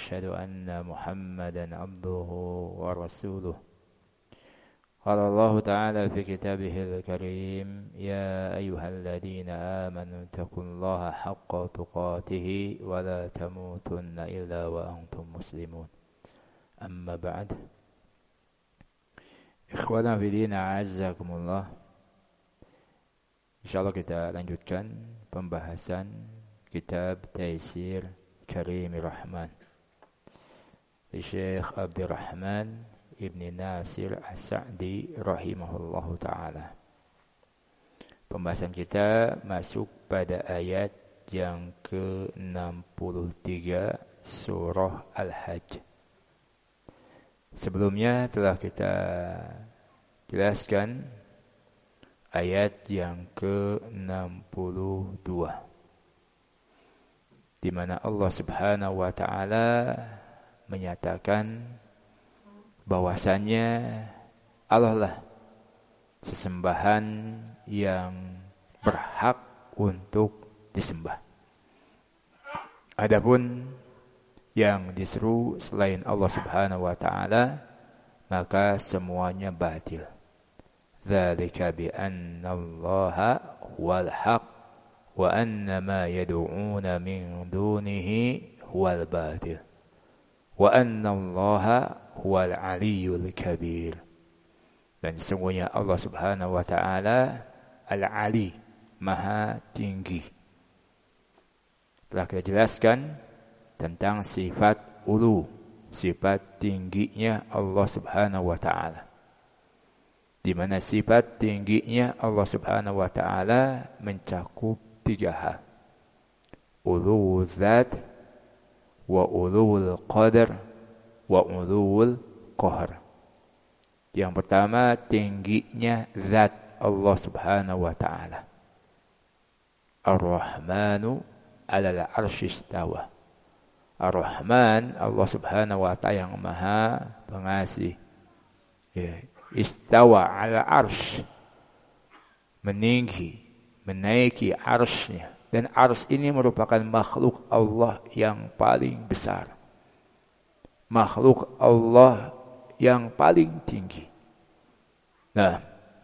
وأشهد أن محمدا عبده ورسوله. قال الله تعالى في كتابه الكريم: يا أيها الذين آمنوا اتقوا الله حق تقاته ولا تموتن إلا وأنتم مسلمون. أما بعد. Ikhwana fillah, a'azzakumullah. Insyaallah kita lanjutkan pembahasan kitab Taisir Karimir Rahman di Syekh Abdurrahman Ibn Nasir As-Sa'di rahimahullahu ta'ala. Pembahasan kita masuk pada ayat yang ke-63 surah Al-Hajj. Sebelumnya telah kita jelaskan ayat yang ke-62 di mana Allah Subhanahu wa taala menyatakan bahwasannya Allah lah sesembahan yang berhak untuk disembah. Adapun yang diseru selain Allah Subhanahu wa taala maka semuanya batil. Dzalika bi anna Allaha huwal haq wa anna ma yad'una min dunihi huwal batil wa anna Allaha huwal aliyyul kabir. Dan sesungguhnya Allah Subhanahu wa taala Al-Ali, Maha Tinggi. Telah kita jelaskan tentang sifat ulu, sifat tingginya Allah Subhanahu wa taala. Di mana sifat tingginya Allah Subhanahu wa taala mencakup 3 hal. Ulu zat, wa ulul qadar, wa ulul qahr. Yang pertama, tingginya zat Allah Subhanahu wa taala. Ar-Rahmanu 'alal 'arsy istawa. Ar-Rahman, Allah Subhanahu wa ta'ala yang Maha Pengasih. Istawa 'ala 'arsy, meninggi, menaiki arsy-Nya. Dan arsy ini merupakan makhluk Allah yang paling besar. Makhluk Allah yang paling tinggi. Nah,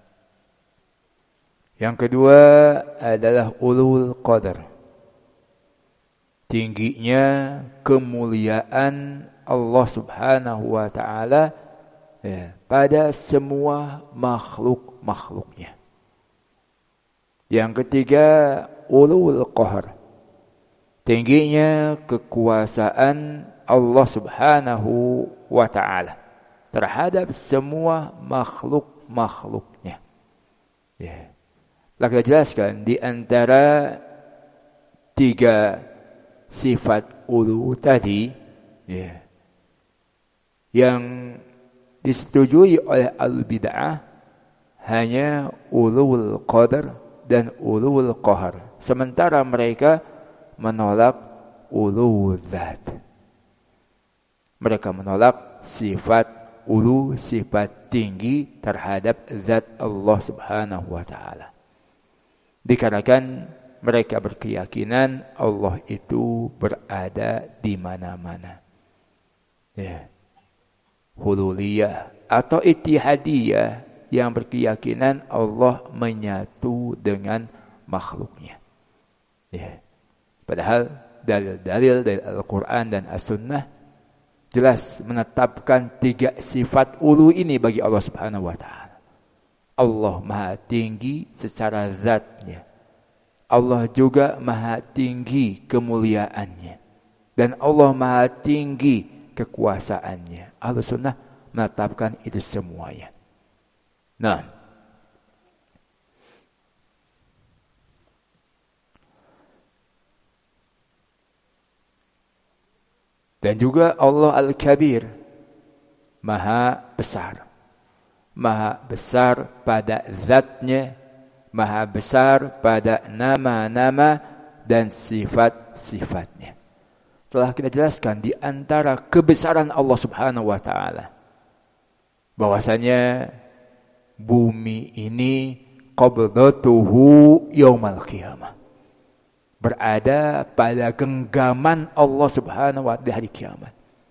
yang kedua adalah ulul qadar. Tingginya kemuliaan Allah Subhanahu wa taala pada semua makhluk-makhluknya. Yang ketiga, ulul qahr. Tingginya kekuasaan Allah Subhanahu wa taala terhadap semua makhluk-makhluknya. Telah kita jelaskan di antara 3 sifat ulu tadi yang disetujui oleh al-bid'ah hanya ulul qadar dan ulul qahr, sementara mereka menolak ulul zat. Mereka menolak sifat ulu, sifat tinggi terhadap zat Allah Subhanahu wa taala. Dikarenakan mereka berkeyakinan Allah itu berada di mana-mana. Hululiyah atau ittihadiyah yang berkeyakinan Allah menyatu dengan makhluknya. Padahal dalil-dalil dari Al-Quran dan As-Sunnah jelas menetapkan 3 sifat ulu ini bagi Allah Subhanahu wa ta'ala. Allah Maha Tinggi secara zatnya. Allah juga Maha Tinggi kemuliaannya. Dan Allah Maha Tinggi kekuasaannya. Ahlussunnah menetapkan itu semuanya. Nah, dan juga Allah Al-Kabir, Maha Besar. Maha besar pada zatnya, Maha besar pada nama-nama dan sifat-sifatnya. Telah kita jelaskan di antara kebesaran Allah Subhanahu wa taala bahwasanya bumi ini qabdatuhu yaumal qiyamah, berada pada genggaman Allah Subhanahu wa taala di hari kiamat.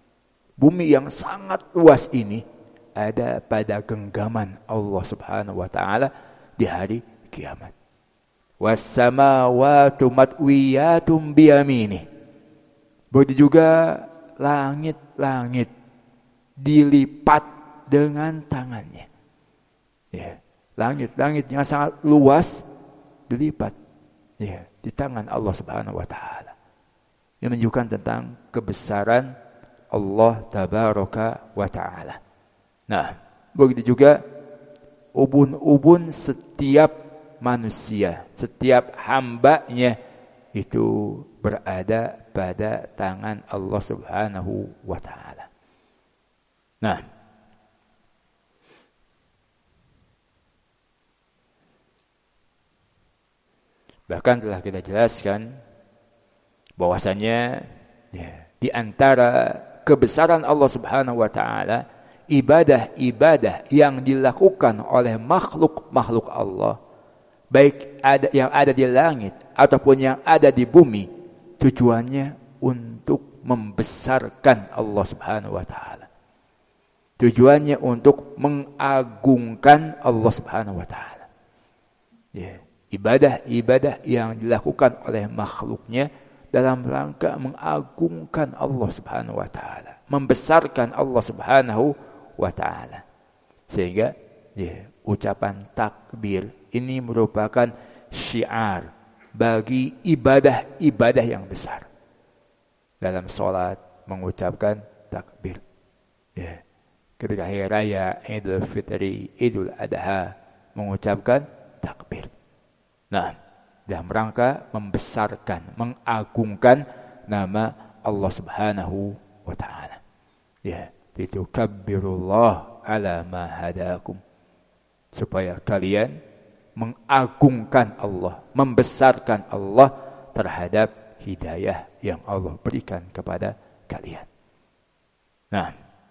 Bumi yang sangat luas ini ada pada genggaman Allah Subhanahu wa taala di hari kiamat. Was-samawati matwiyatum biyaminih. Begitu juga langit-langit dilipat dengan tangannya. Ya, langit-langit yang sangat luas dilipat ya di tangan Allah Subhanahu wa taala. Yang menunjukkan tentang kebesaran Allah tabaraka wa taala. Nah, begitu juga ubun-ubun setiap manusia, setiap hambanya itu berada pada tangan Allah Subhanahu wa taala. Nah, bahkan telah kita jelaskan bahwasanya ya, di antara kebesaran Allah Subhanahu wa taala ibadah-ibadah yang dilakukan oleh makhluk-makhluk Allah, baik ada yang ada di langit ataupun yang ada di bumi, tujuannya untuk membesarkan Allah Subhanahu wa taala. Tujuannya untuk mengagungkan Allah Subhanahu wa taala. Ya, ibadah-ibadah yang dilakukan oleh makhluknya dalam rangka mengagungkan Allah Subhanahu wa taala, membesarkan Allah Subhanahu wa taala. Sehingga ya, ucapan takbir ini merupakan syiar bagi ibadah-ibadah yang besar. Dalam salat mengucapkan takbir. Ya. Ketika hari raya Idul Fitri, Idul Adha mengucapkan takbir. Nah, dalam rangka membesarkan, mengagungkan nama Allah Subhanahu wa taala. Ya, litukabbirullah ala ma hadakum. Supaya kalian mengagungkan Allah, membesarkan Allah terhadap hidayah yang Allah berikan kepada kalian. Nah,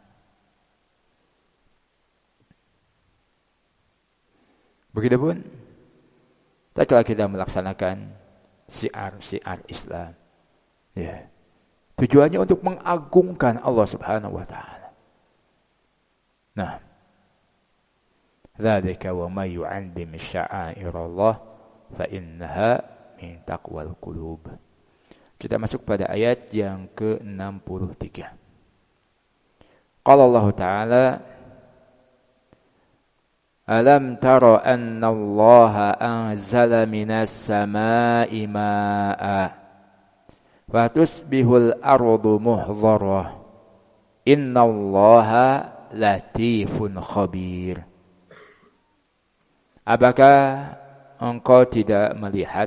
begitupun tatkala kita melaksanakan syiar-syiar Islam, ya, tujuannya untuk mengagungkan Allah Subhanahu wa taala. Nah, dzalika wa may yu'azzim sya'airallah fa innaha min taqwal qulub. Kita masuk pada ayat yang ke-63. Qala Allah Ta'ala, alam tara anna Allah anzala minas samaa'i maa'a fatusbihul ardu muhdharah innallaha latifun khabir. Apakah engkau tidak melihat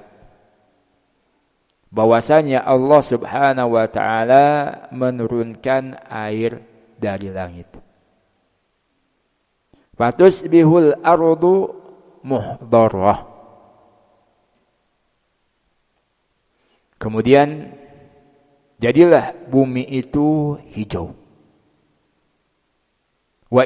bahwasanya Allah Subhanahu wa taala menurunkan air dari langit? Fatusbihul ardu muhdharah. Kemudian jadilah bumi itu hijau. Wa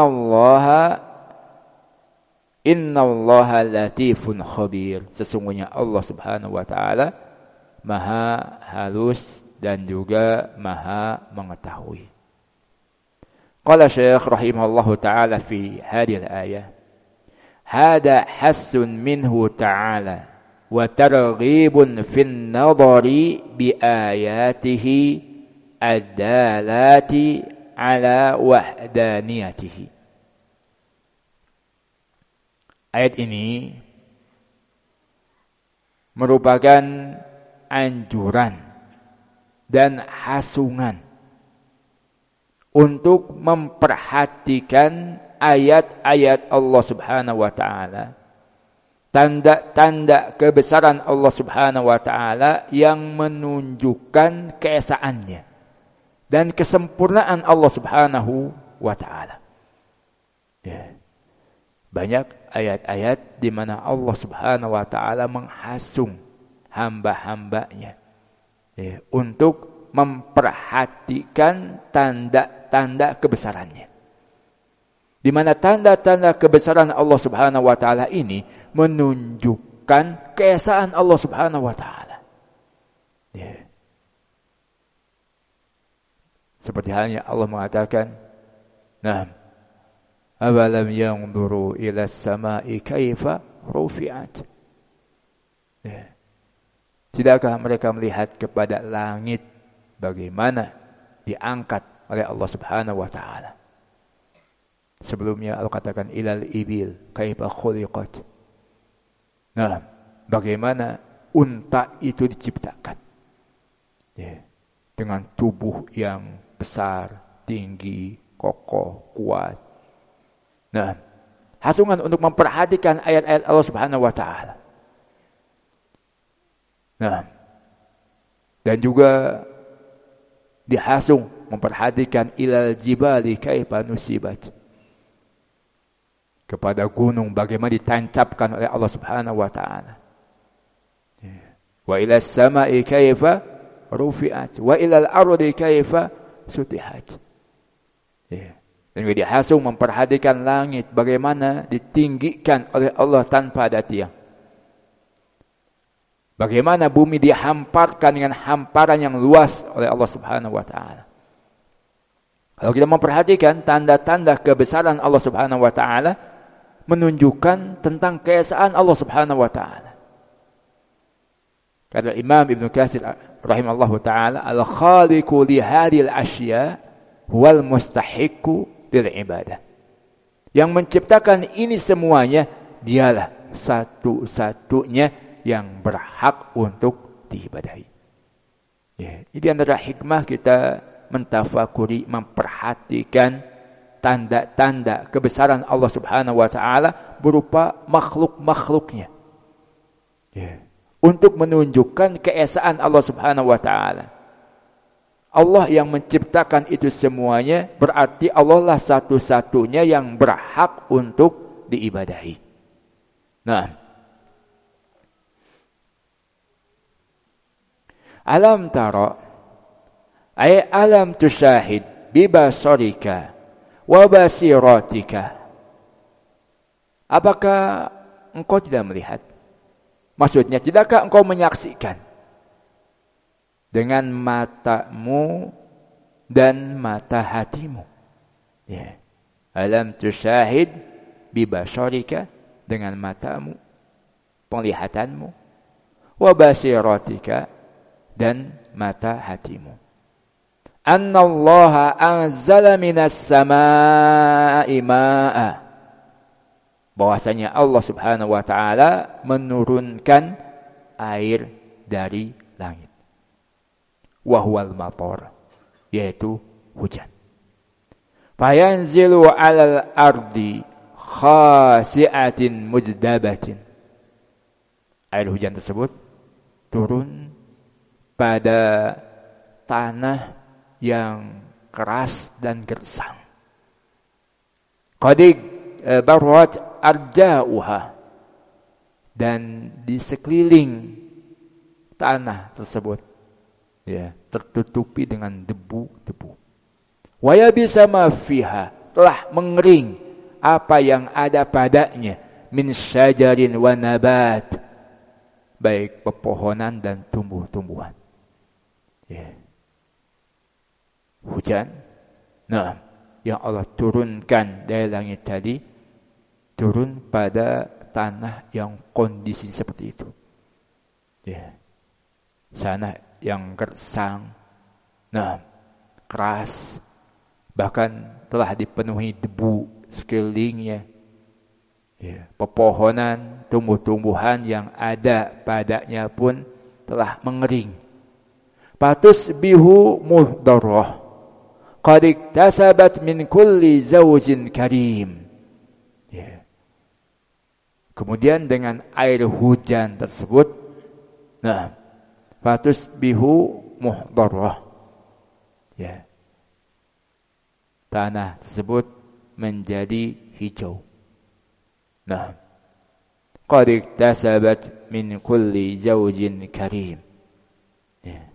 innallaha latifun khabir. Sesungguhnya Allah Subhanahu wa taala maha halus dan juga maha mengetahui. Qala Syekh rahimahullahu ta'ala fi hadhihi al-ayah, hada hassun minhu ta'ala wa targhibun fin nadhari bi ayatihi ad-dalati ala wahdaniyatihi. Ayat ini merupakan anjuran dan hasungan untuk memperhatikan ayat-ayat Allah Subhanahu wa taala, tanda-tanda kebesaran Allah Subhanahu wa taala yang menunjukkan keesaannya dan kesempurnaan Allah Subhanahu wa taala. Ya. Banyak ayat-ayat di mana Allah Subhanahu wa taala menghasung hamba-hambanya ya, untuk memperhatikan tanda-tanda kebesarannya. Di mana tanda-tanda kebesaran Allah Subhanahu wa taala ini menunjukkan keesaan Allah Subhanahu wa taala. Ya. Seperti halnya Allah mengatakan, "Nah, awalam yanzuru ila as-sama'i kaifa rufi'at." Ya. Tidakkah mereka melihat kepada langit bagaimana diangkat oleh Allah Subhanahu wa taala? Sebelumnya Allah katakan ilal ibil kaifa khuliqat. Nah, bagaimana unta itu diciptakan? Ya. Dengan tubuh yang besar, tinggi, kokoh, kuat. Nah, hasungan untuk memperhatikan ayat-ayat Allah Subhanahu wa taala. Nah, dan juga dihasung memperhatikan ilal jibali kaifa nusibat. Kepada gunung bagaimana ditancapkan oleh Allah Subhanahu wa taala. Wa ilas sama'i kaifa rufi'at wa ilal ardi kaifa sutihat. Dan juga dihasung memperhatikan langit bagaimana ditinggikan oleh Allah tanpa ada tiang. Bagaimana bumi dihamparkan dengan hamparan yang luas oleh Allah Subhanahu wa taala. Kalau kita memperhatikan tanda-tanda kebesaran Allah Subhanahu wa taala menunjukkan tentang keesaan Allah Subhanahu wa taala. Kata Imam Ibnu Katsir rahimallahu taala, al-khaliqu li hadhil asya wal mustahiqqu lil ibadah. Yang menciptakan ini semuanya dialah satu-satunya yang berhak untuk diibadahi. Ya, ini antara hikmah kita mentafakuri, memperhatikan tanda-tanda kebesaran Allah Subhanahu wa taala berupa makhluk-makhluknya. Ya. Untuk menunjukkan keesaan Allah Subhanahu wa taala. Allah yang menciptakan itu semuanya, berarti Allah lah satu-satunya yang berhak untuk diibadahi. Nah, alam tara ay alam tusyahid bibasarika wa basiratika. Apakah engkau tidak melihat? Maksudnya, tidakkah engkau menyaksikan dengan matamu dan mata hatimu? Ya. Alam tusyahid bibasarika, dengan matamu, penglihatanmu, wa basiratika, dan mata hatimu. Annallaha anzala minas samaa'i ma'a. Bahwasanya Allah Subhanahu wa taala menurunkan air dari langit. Wa huwal matar, yaitu hujan. Fayanzilu 'alal ardi khasi'atin mujdabatin. Air hujan tersebut turun pada tanah yang keras dan gersang. Qadig barwat arja'uha, dan di sekeliling tanah tersebut ya tertutupi dengan debu-debu. Wa yabisa ma fiha, telah mengering apa yang ada padanya, min syajarin wa nabat, baik pepohonan dan tumbuh-tumbuhan. Ya. Hujan, nah, yang Allah turunkan dari langit tadi turun pada tanah yang kondisi seperti itu. Ya. Sana yang gersang, nah, keras, bahkan telah dipenuhi debu sekelilingnya. Ya. Pepohonan, tumbuh-tumbuhan yang ada padanya pun telah mengering. Fatusbihu muhdarrah qad iktasabat min kulli zawjin karim. Ya. Kemudian dengan air hujan tersebut, nah, fatusbihu muhdarrah. Ya. Tanah tersebut menjadi hijau. Nah, qad iktasabat min kulli zawjin karim. Ya.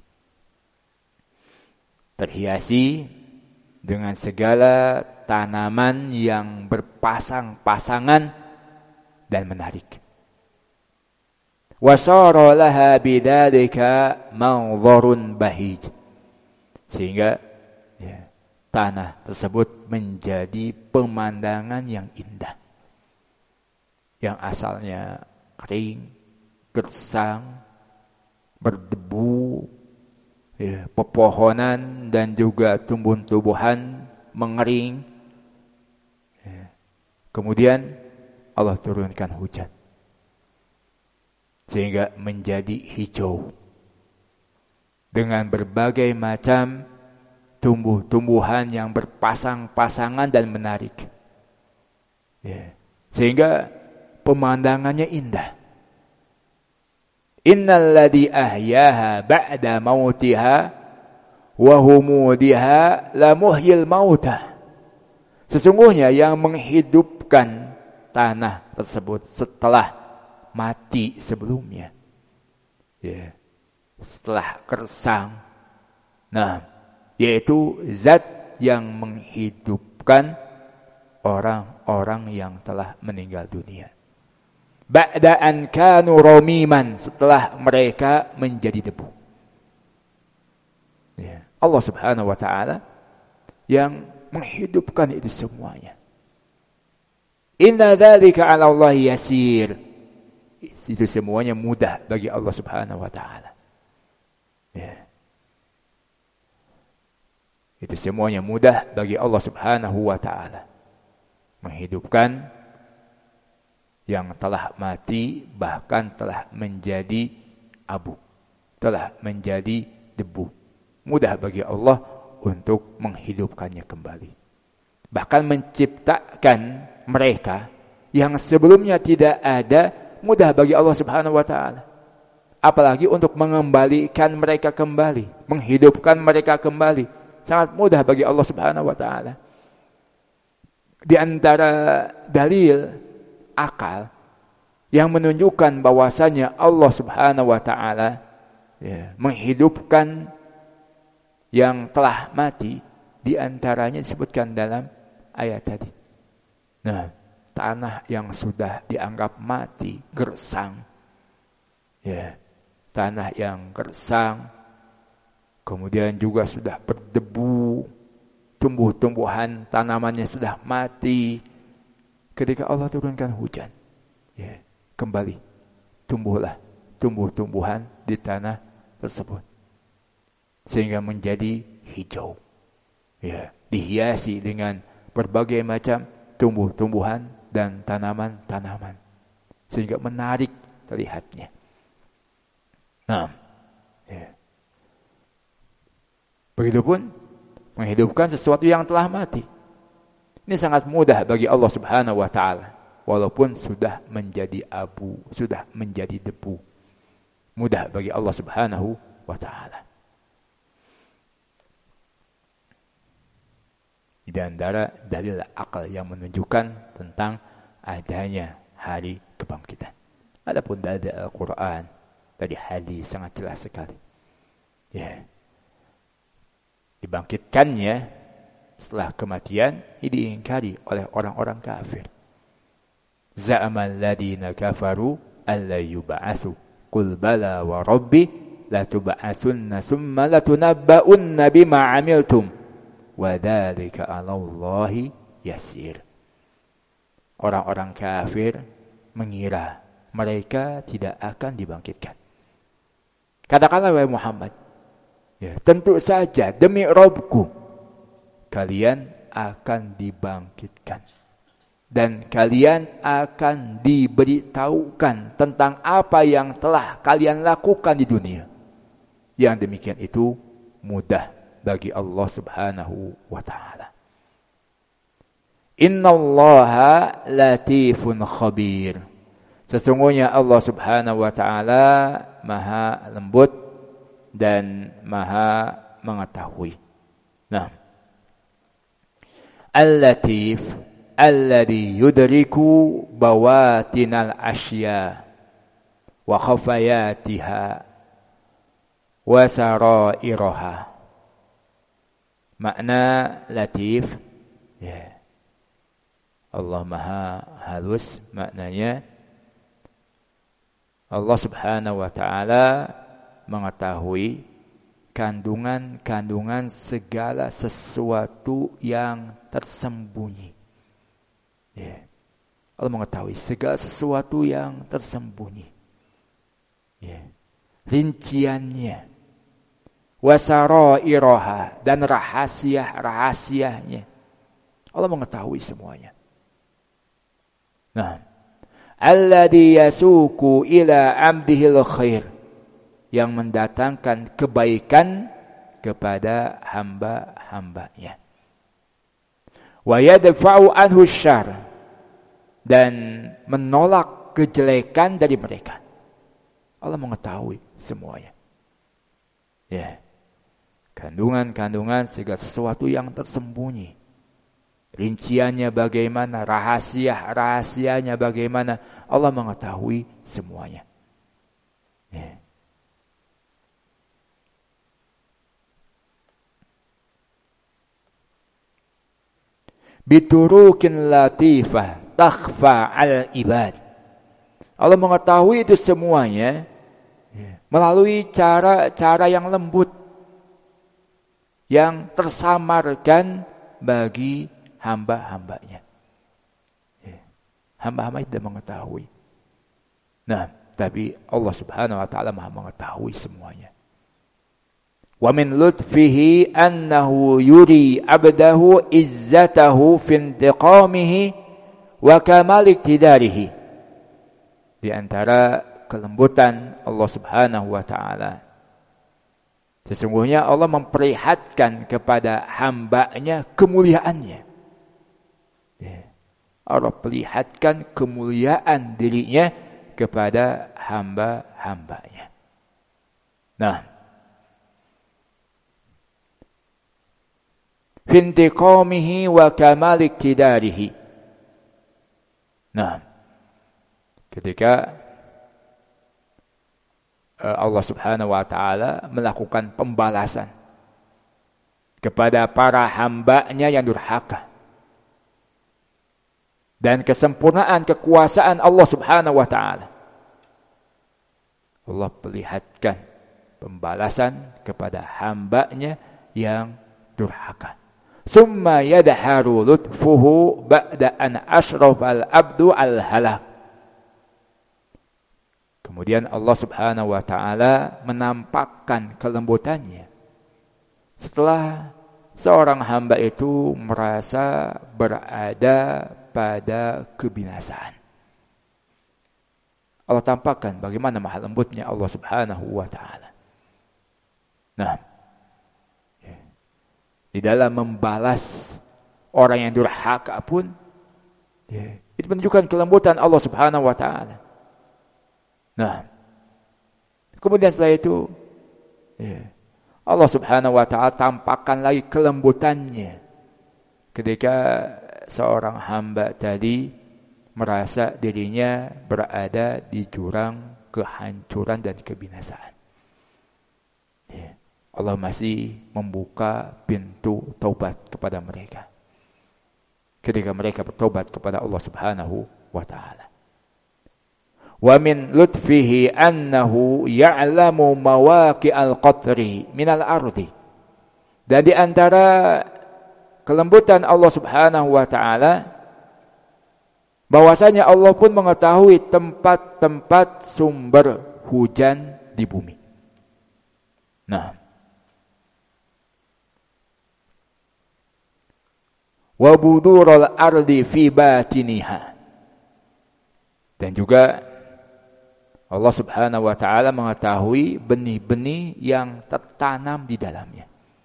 Terhiasi dengan segala tanaman yang berpasang-pasangan dan menarik. Wa sara laha bidzalika manzarun bahij. Sehingga ya, tanah tersebut menjadi pemandangan yang indah. Yang asalnya kering, gersang, berdebu, ya, pepohonan dan juga tumbuh-tumbuhan mengering. Ya. Kemudian Allah turunkan hujan sehingga menjadi hijau dengan berbagai macam tumbuh-tumbuhan yang berpasang-pasangan dan menarik. Ya. Sehingga pemandangannya indah. Innal ladzi ahyaha ba'da mautiha wa humudiha la muhyil mauta. Sesungguhnya yang menghidupkan tanah tersebut setelah mati sebelumnya. Ya. Setelah gersang. Nah, yaitu zat yang menghidupkan orang-orang yang telah meninggal dunia. Ba'da an kanu ramiman, setelah mereka menjadi debu. Ya. Allah Subhanahu wa taala yang menghidupkan itu semuanya. Inna dzalika 'ala Allah yasir. Itu semuanya mudah bagi Allah Subhanahu wa taala. Ya. Itu semuanya mudah bagi Allah Subhanahu wa taala. Menghidupkan yang telah mati, bahkan telah menjadi abu, telah menjadi debu. Mudah bagi Allah untuk menghidupkannya kembali. Bahkan menciptakan mereka yang sebelumnya tidak ada, mudah bagi Allah Subhanahu wa taala. Apalagi untuk mengembalikan mereka kembali, menghidupkan mereka kembali. Sangat mudah bagi Allah Subhanahu wa taala. Di antara dalil akal yang menunjukkan bahwasanya Allah Subhanahu wa taala ya, menghidupkan yang telah mati, di antaranya disebutkan dalam ayat tadi. Nah, tanah yang sudah dianggap mati, gersang. Ya, tanah yang gersang, kemudian juga sudah berdebu, tumbuh-tumbuhan tanamannya sudah mati. Ketika Allah turunkan hujan, ya, kembali tumbuhlah tumbuh-tumbuhan di tanah tersebut sehingga menjadi hijau, ya, dihiasi dengan berbagai macam tumbuh-tumbuhan dan tanaman-tanaman sehingga menarik terlihatnya. Nah, ya. Begitupun menghidupkan sesuatu yang telah mati. Ini sangat mudah bagi Allah Subhanahu wa taala, walaupun sudah menjadi abu, sudah menjadi debu. Mudah bagi Allah Subhanahu wa taala. Di antara dalil akal yang menunjukkan tentang adanya hari kebangkitan. Adapun dalil Al-Qur'an, dari hadis sangat jelas sekali. Ya. Dibangkitkannya setelah kematian diingkari oleh orang-orang kafir. Za'amal ladina kafaru alla yub'atsu qul bala wa rabbi la tub'atsunna summa latunabba'unna bima 'amiltum wa dzalika 'ala Allahi yasir. Orang-orang kafir mengira mereka tidak akan dibangkitkan. Katakanlah wahai Muhammad, ya, tentu saja demi Rabbku kalian akan dibangkitkan dan kalian akan diberitahukan tentang apa yang telah kalian lakukan di dunia. Yang demikian itu mudah bagi Allah Subhanahu wa taala. Innallaha latifun khabir. Sesungguhnya Allah Subhanahu wa taala Maha lembut dan Maha mengetahui. Nah, Al-Latif alladhi yudriku bawatinal asya wa khafayatiha wa sarairaha. Makna latif, ya, Allah Maha halus, maknanya Allah Subhanahu wa taala mengetahui kandungan segala sesuatu yang tersembunyi. Ya. Allah mengetahui segala sesuatu yang tersembunyi. Ya. Rinciannya. Wasarairaha, dan rahasia-rahasianya. Allah mengetahui semuanya. Nah, alladzi yasuqu ila 'abdihil khair, yang mendatangkan kebaikan kepada hamba-hambanya. Wa yadfa'u anhu syarr, dan menolak kejelekan dari mereka. Allah mengetahui semuanya. Ya. Kandungan-kandungan segala sesuatu yang tersembunyi. Rinciannya bagaimana, rahasianya bagaimana, Allah mengetahui semuanya. Ya. Biturukin latifah takhfa al ibad. Allah mengetahui itu semuanya melalui cara-cara yang lembut, yang tersamarkan bagi hamba-hambanya. Hamba-hamba tidak mengetahui. Nah, tapi Allah Subhanahu wa taala Maha mengetahui semuanya. Wa min lutfihi annahu yuri abdahu izzatahu fi intiqamihi wa kamal iktidarihi. Di antara kelembutan Allah Subhanahu wa taala, sesungguhnya Allah memperlihatkan kepada hambanya kemuliaannya. Allah perlihatkan kemuliaan dirinya kepada hamba-hambanya. Nah, fintiqamihi wa kamal iktidarihi. Nah, ketika Allah Subhanahu wa taala melakukan pembalasan kepada para hambanya yang durhaka, dan kesempurnaan kekuasaan Allah Subhanahu wa taala, Allah perlihatkan pembalasan kepada hambanya yang durhaka. Summa yadharu lutfuhu ba'da an ashrafal abdu al-halak. Kemudian Allah Subhanahu wa taala menampakkan kelembutannya setelah seorang hamba itu merasa berada pada kebinasaan. Allah tampakkan bagaimana maha lembutnya Allah Subhanahu wa taala. Nah, di dalam membalas orang yang durhaka pun, itu menunjukkan kelembutan Allah Subhanahu wa taala. Nah, kemudian setelah itu, Allah Subhanahu wa taala tampakkan lagi kelembutannya ketika seorang hamba tadi merasa dirinya berada di jurang kehancuran dan kebinasaan. Allah masih membuka pintu taubat kepada mereka ketika mereka bertobat kepada Allah Subhanahu wa taala. Wa min lutfihi annahu ya'lamu mawaqi'al qatri minal ardi. Dan di antara kelembutan Allah Subhanahu wa taala, bahwasanya Allah pun mengetahui tempat-tempat sumber hujan di bumi. Nah, wa budurul ardi fi batiniha. Dan juga Allah Subhanahu wa taala mengetahui benih-benih yang tertanam di dalamnya.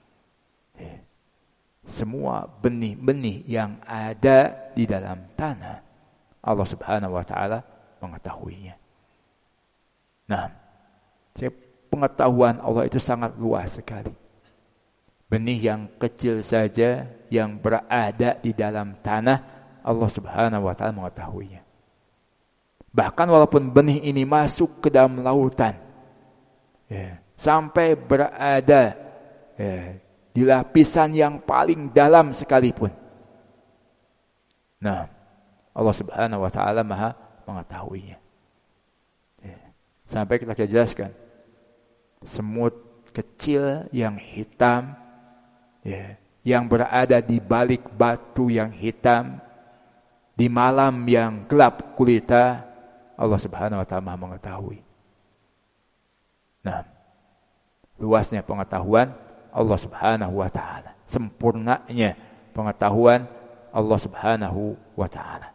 Semua benih-benih yang ada di dalam tanah, Allah Subhanahu wa taala mengetahuinya. Nah, pengetahuan Allah itu sangat luas sekali. Benih yang kecil saja yang berada di dalam tanah, Allah Subhanahu wa taala mengetahuinya. Bahkan walaupun benih ini masuk ke dalam lautan, sampai berada di lapisan yang paling dalam sekalipun. Nah, Allah Subhanahu wa taala Maha mengetahuinya. Sampai kita jelaskan, semut kecil yang hitam, ya, yang berada di balik batu yang hitam, di malam yang gelap gulita, Allah Subhanahu wa taala Maha mengetahui. Nah, luasnya pengetahuan Allah Subhanahu wa taala, sempurnanya pengetahuan Allah Subhanahu wa taala.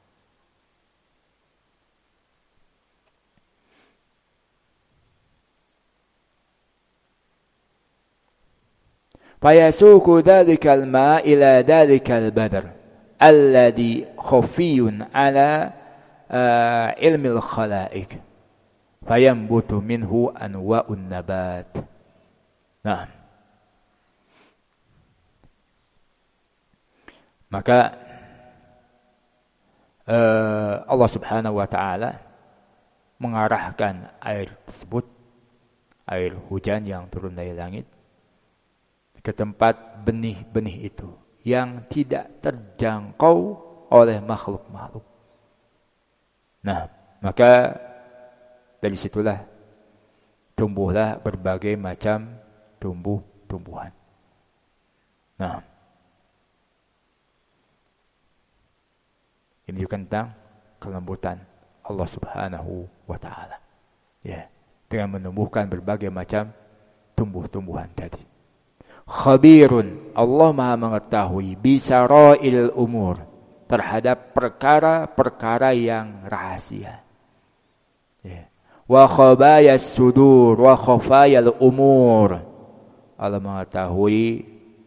Fayasuku dhalikal ma ila dhalikal badr alladhi khafiyun ala ilmil khalaik fayambutu minhu anwa'un nabat. Nah, maka Allah Subhanahu wa taala mengarahkan air tersebut, air hujan yang turun dari langit, ke tempat benih-benih itu yang tidak terjangkau oleh makhluk-makhluk. Nah, maka dari situlah tumbuhlah berbagai macam tumbuh-tumbuhan. Nah, ini juga tentang kelembutan Allah Subhanahu wa taala. Ya, dengan menumbuhkan berbagai macam tumbuh-tumbuhan tadi. Khabirun, Allah Maha mengetahui bisarail umur, terhadap perkara-perkara yang rahasia. Ya. Wa khabayas sudur wa khafayal umur. Allah mengetahui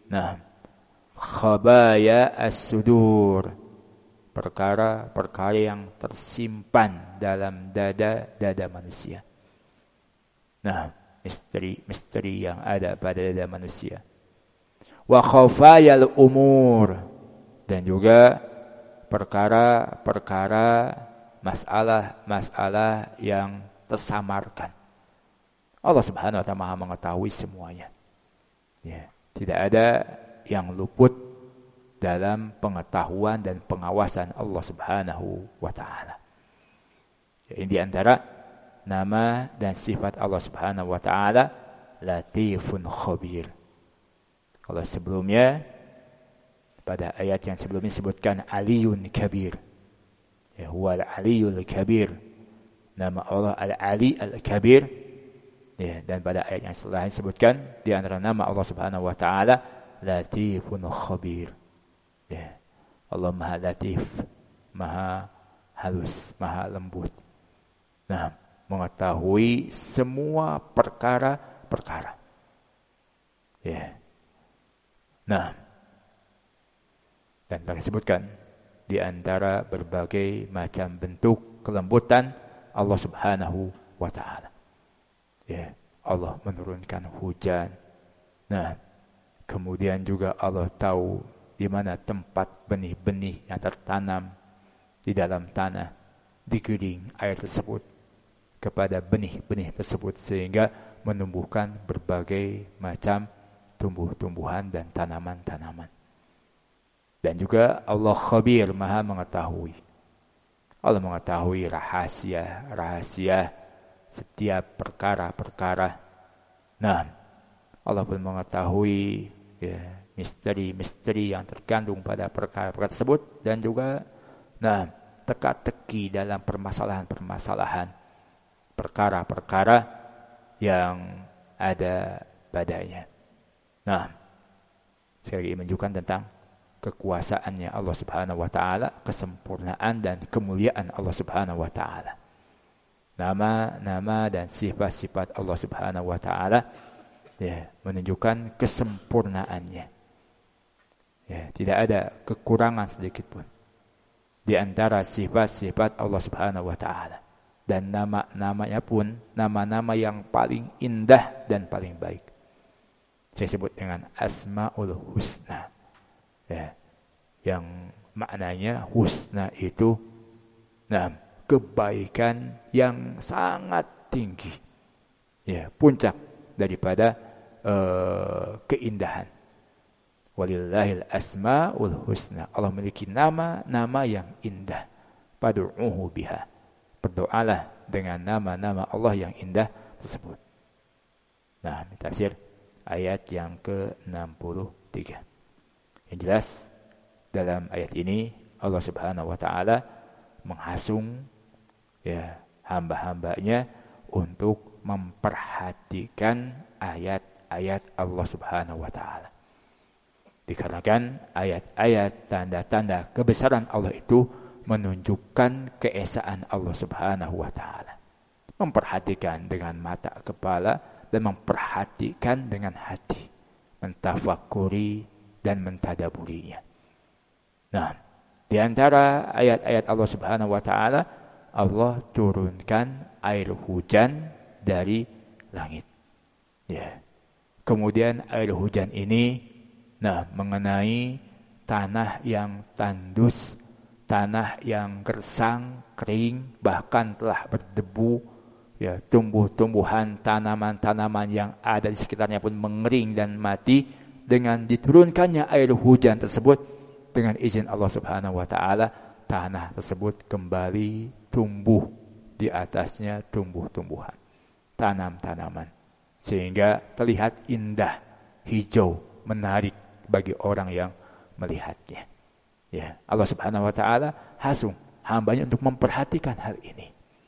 khabaya as-sudur, perkara-perkara yang tersimpan dalam dada manusia. Nah, misteri-misteri yang ada pada dada manusia. Wa khafayal umur, dan juga perkara-perkara, masalah-masalah yang tersamarkan. Allah Subhanahu wa taala Maha mengetahui semuanya. Ya, tidak ada yang luput dalam pengetahuan dan pengawasan Allah Subhanahu wa taala. Ya, ini di antara nama dan sifat Allah Subhanahu wa taala Latifun Khabir. Kalau sebelumnya pada ayat yang sebelumnya disebutkan Aliyun Kabir. Ya, huwal Aliyul Kabir. Nama Allah Al-Ali Al-Kabir. Ya, dan pada ayat yang setelahnya disebutkan di antara nama Allah Subhanahu wa taala Latifun Khabir. Ya. Allah Maha Latif, Maha halus, Maha lembut. Nah, mengetahui semua perkara-perkara. Ya. Nah, dan disebutkan di antara berbagai macam bentuk kelembutan Allah Subhanahu wa taala. Ya, Allah menurunkan hujan. Nah, kemudian juga Allah tahu di mana tempat benih-benih yang tertanam di dalam tanah, digiring air tersebut kepada benih-benih tersebut sehingga menumbuhkan berbagai macam tumbuh-tumbuhan dan tanaman-tanaman. Dan juga Allah Khabir, Maha mengetahui. Allah mengetahui rahasia-rahasia setiap perkara-perkara. Nah, Allah pun mengetahui misteri-misteri yang terkandung pada perkara-perkara tersebut, dan juga teka-teki dalam permasalahan-permasalahan, perkara-perkara yang ada padanya. Nah, sekali lagi menunjukkan tentang kekuasaannya Allah Subhanahu wa taala, kesempurnaan dan kemuliaan Allah Subhanahu wa taala. Nama-nama dan sifat-sifat Allah Subhanahu wa taala menunjukkan kesempurnaannya. Ya, tidak ada kekurangan sedikit pun di antara sifat-sifat Allah Subhanahu wa taala. Dan nama-namanya pun nama-nama yang paling indah dan paling baik. Saya sebut dengan Asmaul Husna. Ya, yang maknanya husna itu kebaikan yang sangat tinggi. Ya, puncak daripada keindahan. Walillahil asmaul husna. Allah memiliki nama-nama yang indah. Fad'uhu biha. Berdoalah dengan nama-nama Allah yang indah tersebut. Nah, tafsir ayat yang ke-63. Yang jelas dalam ayat ini Allah Subhanahu wa taala menghasung ya hamba-hambanya untuk memperhatikan ayat-ayat Allah Subhanahu wa taala. Dikarenakan ayat-ayat tanda-tanda kebesaran Allah itu menunjukkan keesaan Allah Subhanahu wa taala. Memperhatikan dengan mata kepala dan memperhatikan dengan hati, mentafakuri dan mentadaburinya. Nah, di antara ayat-ayat Allah Subhanahu wa taala, Allah turunkan air hujan dari langit. Ya. Kemudian air hujan ini mengenai tanah yang tandus, tanah yang gersang, kering, bahkan telah berdebu, ya, tumbuh-tumbuhan, tanaman-tanaman yang ada di sekitarnya pun mengering dan mati. Dengan diturunkannya air hujan tersebut, dengan izin Allah Subhanahu wa taala, tanah tersebut kembali tumbuh, di atasnya tumbuh-tumbuhan, tanam-tanaman, sehingga terlihat indah, hijau, menarik bagi orang yang melihatnya. Ya, Allah Subhanahu wa taala hasung hambanya untuk memperhatikan hal ini.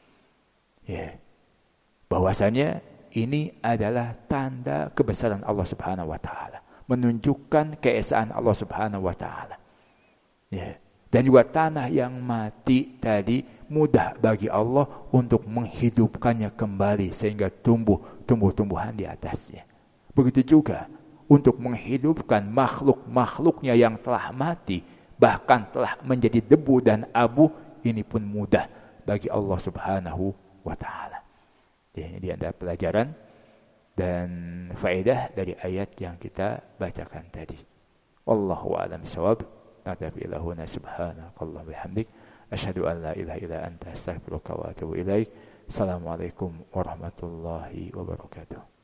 Ya. Bahwasanya ini adalah tanda kebesaran Allah Subhanahu wa taala, menunjukkan keesaan Allah Subhanahu wa taala. Ya. Dan juga tanah yang mati tadi mudah bagi Allah untuk menghidupkannya kembali sehingga tumbuh-tumbuhan di atasnya. Begitu juga untuk menghidupkan makhluk-makhluknya yang telah mati, bahkan telah menjadi debu dan abu, ini pun mudah bagi Allah Subhanahu wa taala. Jadi di antara pelajaran dan faedah dari ayat yang kita bacakan tadi. Wallahu a'lam bishawab. Natabi ilahuna subhanakallah bihamdik. Asyhadu an la ilaha illa anta astaghfiruka wa atubu ilaik. Assalamualaikum warahmatullahi wabarakatuh.